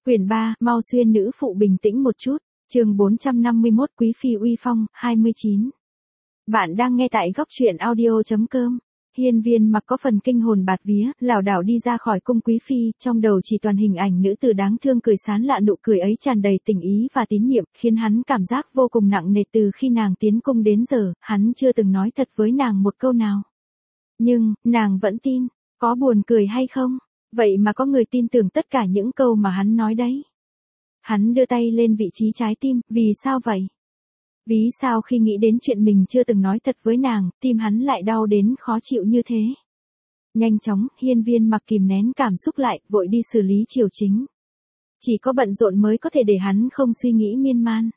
Quyển 3, mau xuyên nữ phụ bình tĩnh một chút, chương 451 Quý Phi uy phong, 29. Bạn đang nghe tại góc truyện audio.com. Hiên Viên Mặc có phần kinh hồn bạt vía, lảo đảo đi ra khỏi cung Quý Phi, trong đầu chỉ toàn hình ảnh nữ tử đáng thương cười sán lạ, nụ cười ấy tràn đầy tình ý và tín nhiệm, khiến hắn cảm giác vô cùng nặng nề. Từ khi nàng tiến cung đến giờ, hắn chưa từng nói thật với nàng một câu nào. Nhưng, nàng vẫn tin, có buồn cười hay không? Vậy mà có người tin tưởng tất cả những câu mà hắn nói đấy. Hắn đưa tay lên vị trí trái tim, vì sao vậy? Vì sao khi nghĩ đến chuyện mình chưa từng nói thật với nàng, tim hắn lại đau đến khó chịu như thế? Nhanh chóng, Hiên Viên Mặc kìm nén cảm xúc lại, vội đi xử lý triều chính. Chỉ có bận rộn mới có thể để hắn không suy nghĩ miên man.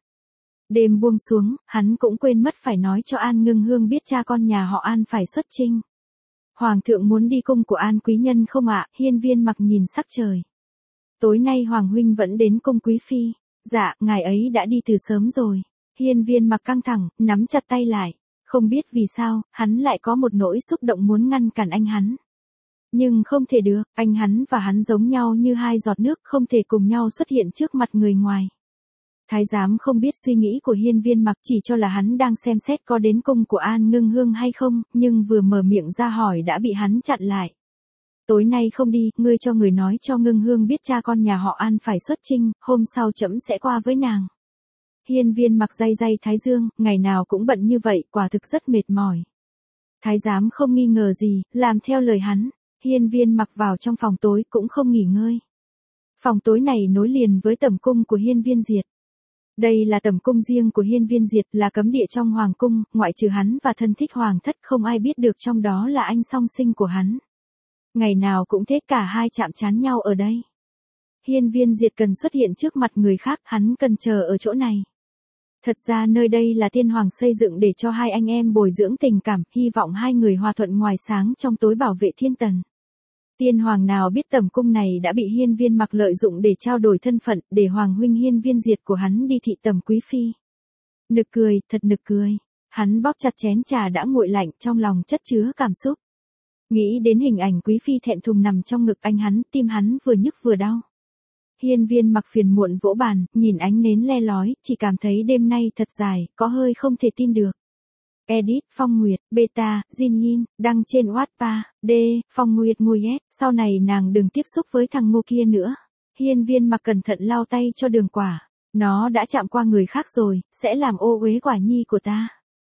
Đêm buông xuống, hắn cũng quên mất phải nói cho An Ngưng Hương biết cha con nhà họ An phải xuất chinh. Hoàng thượng muốn đi cung của An quý nhân không ạ? Hiên Viên Mặc nhìn sắc trời. Tối nay Hoàng huynh vẫn đến cung Quý Phi. Dạ, ngài ấy đã đi từ sớm rồi. Hiên Viên Mặc căng thẳng, nắm chặt tay lại. Không biết vì sao, hắn lại có một nỗi xúc động muốn ngăn cản anh hắn. Nhưng không thể được, anh hắn và hắn giống nhau như hai giọt nước, không thể cùng nhau xuất hiện trước mặt người ngoài. Thái giám không biết suy nghĩ của Hiên Viên Mặc, chỉ cho là hắn đang xem xét có đến cung của An Ngưng Hương hay không, nhưng vừa mở miệng ra hỏi đã bị hắn chặn lại. Tối nay không đi, ngươi cho người nói cho Ngưng Hương biết cha con nhà họ An phải xuất chinh, hôm sau trẫm sẽ qua với nàng. Hiên Viên Mặc day day thái dương, ngày nào cũng bận như vậy, quả thực rất mệt mỏi. Thái giám không nghi ngờ gì, làm theo lời hắn. Hiên Viên Mặc vào trong phòng tối cũng không nghỉ ngơi. Phòng tối này nối liền với tẩm cung của Hiên Viên Diệt. Đây là tẩm cung riêng của Hiên Viên Diệt, là cấm địa trong hoàng cung, ngoại trừ hắn và thân thích hoàng thất không ai biết được trong đó là anh song sinh của hắn. Ngày nào cũng thế, cả hai chạm trán nhau ở đây. Hiên Viên Diệt cần xuất hiện trước mặt người khác, hắn cần chờ ở chỗ này. Thật ra nơi đây là tiên hoàng xây dựng để cho hai anh em bồi dưỡng tình cảm, hy vọng hai người hòa thuận ngoài sáng trong tối, bảo vệ thiên tần. Tiên hoàng nào biết tẩm cung này đã bị Hiên Viên Mặc lợi dụng để trao đổi thân phận, để hoàng huynh Hiên Viên Diệt của hắn đi thị tẩm Quý Phi. Nực cười, thật nực cười. Hắn bóp chặt chén trà đã nguội lạnh, trong lòng chất chứa cảm xúc. Nghĩ đến hình ảnh Quý Phi thẹn thùng nằm trong ngực anh hắn, tim hắn vừa nhức vừa đau. Hiên Viên Mặc phiền muộn vỗ bàn, nhìn ánh nến le lói, chỉ cảm thấy đêm nay thật dài, có hơi không thể tin được. Edit, Phong Nguyệt, Beta, Jin Yin, đăng trên Wattpad, D, Phong Nguyệt Nguyet, sau này nàng đừng tiếp xúc với thằng ngô kia nữa. Hiên Viên Mặc cẩn thận lau tay cho Đường Quả, nó đã chạm qua người khác rồi, sẽ làm ô uế Quả Nhi của ta.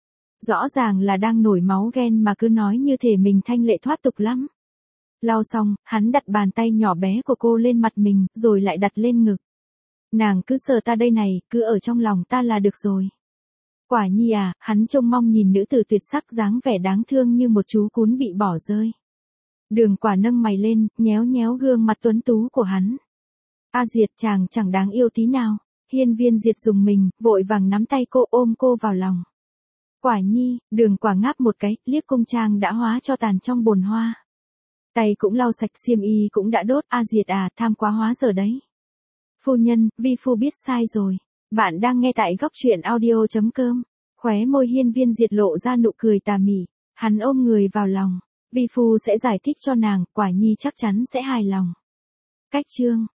Rõ ràng là đang nổi máu ghen mà cứ nói như thể mình thanh lệ thoát tục lắm. Lau xong, hắn đặt bàn tay nhỏ bé của cô lên mặt mình, rồi lại đặt lên ngực. Nàng cứ sờ ta đây này, cứ ở trong lòng ta là được rồi. Quả Nhi à, hắn trông mong nhìn nữ tử tuyệt sắc dáng vẻ đáng thương như một chú cún bị bỏ rơi. Đường Quả nâng mày lên, nhéo nhéo gương mặt tuấn tú của hắn. A Diệt, chàng chẳng đáng yêu tí nào. Hiên Viên Diệt dùng mình, vội vàng nắm tay cô, ôm cô vào lòng. Quả Nhi, Đường Quả ngáp một cái, liếc cung trang đã hóa cho tàn trong bồn hoa. Tay cũng lau sạch, xiêm y cũng đã đốt. A Diệt à, tham quá hóa giờ đấy. Phu nhân, vi phu biết sai rồi. Bạn đang nghe tại góc truyện audio.com. Khóe môi Hiên Viên Diệt lộ ra nụ cười tà mị. Hắn ôm người vào lòng. Vi phu sẽ giải thích cho nàng, Quả Nhi chắc chắn sẽ hài lòng. Cách chương.